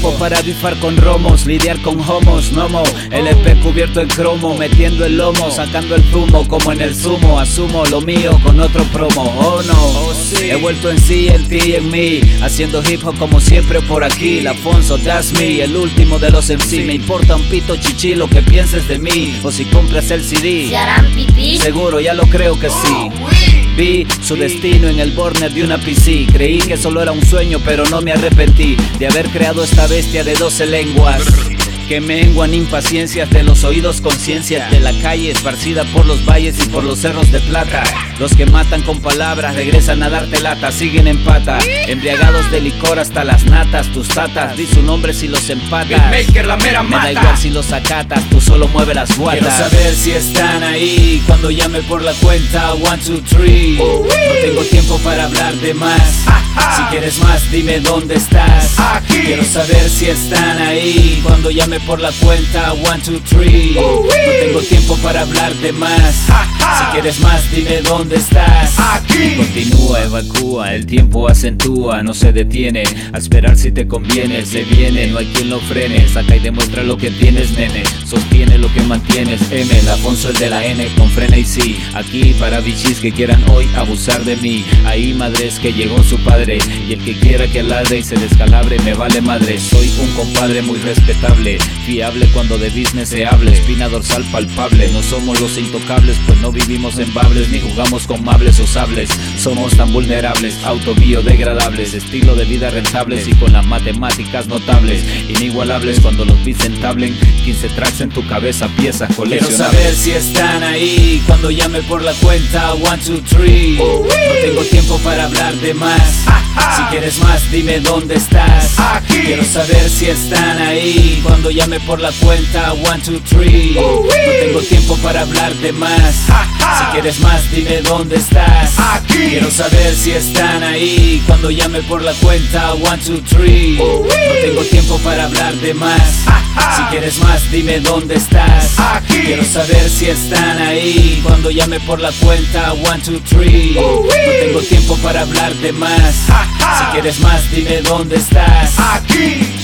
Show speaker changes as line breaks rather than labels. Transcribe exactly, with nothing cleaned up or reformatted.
tiempo para bifar con romos, lidiar con homos, nomo, L P cubierto en cromo, metiendo el lomo, sacando el zumo, como en el zumo, asumo lo mío con otro promo, oh no, oh, sí. He vuelto en sí, en ti y en mí, haciendo hip hop como siempre por aquí, Lafonso, that's me, el último de los M C, me importa un pito chichi lo que pienses de mí, o si compras el C D,
¿se harán pipí?
Seguro, ya lo creo que sí. Vi su destino en el burner de una P C. Creí que solo era un sueño, pero no me arrepentí de haber creado esta bestia de doce lenguas que menguan impaciencias de los oídos, conciencias de la calle esparcida por los valles y por los cerros de plata. Los que matan con palabras regresan a darte lata, siguen en pata, embriagados de licor hasta las natas. Tus tatas, di su nombre si los empatas.
Beatmaker, la mera
Me
mata.
da igual si los acatas, tú solo mueve las guatas. Quiero saber si están ahí cuando llame por la cuenta one, two, three. No tengo tiempo para hablar de más. Si quieres más, dime dónde estás.
Aquí.
Quiero saber si están ahí cuando llame por la cuenta one, two, three. No tengo tiempo para hablar de más. Si quieres más, dime dónde estás.
Aquí.
Continúa, evacúa, el tiempo acentúa, no se detiene. A esperar si te conviene, se viene, no hay quien lo frene. Saca y demuestra lo que tienes, nene. Sostiene lo que mantienes, M, Lafonso el de la N, con frena y sí. Aquí para bichis que quieran hoy abusar de mí. Ahí madres que llegó su padre, y el que quiera que ladre y se descalabre, me vale madre. Soy un compadre muy respetable, fiable cuando de business se hable, espina dorsal palpable. No somos los intocables, pues no vivimos en bables, ni jugamos con mables o sables. Somos tan vulnerables, autobiodegradables, estilo de vida rentables y con las matemáticas notables, inigualables cuando los beats entablen. Quince tracks en tu cabeza, piezas coleccionables. Quiero saber si están ahí cuando llame por la cuenta one, two, three. No tengo tiempo para hablar de más. Si quieres más, dime dónde estás.
Aquí.
Quiero saber si están ahí cuando llame por la cuenta one, two, three. No tengo tiempo para hablar de más. Si quieres más, dime dónde estás.
Aquí.
Quiero saber si están ahí cuando llame por la cuenta one, two, three. No tengo tiempo para hablar de más. Si quieres más, dime dónde estás.
Aquí.
Quiero saber si están ahí cuando llame por la cuenta one, two, three. No tengo tiempo para hablar de más. Si quieres más, dime dónde estás.
Aquí.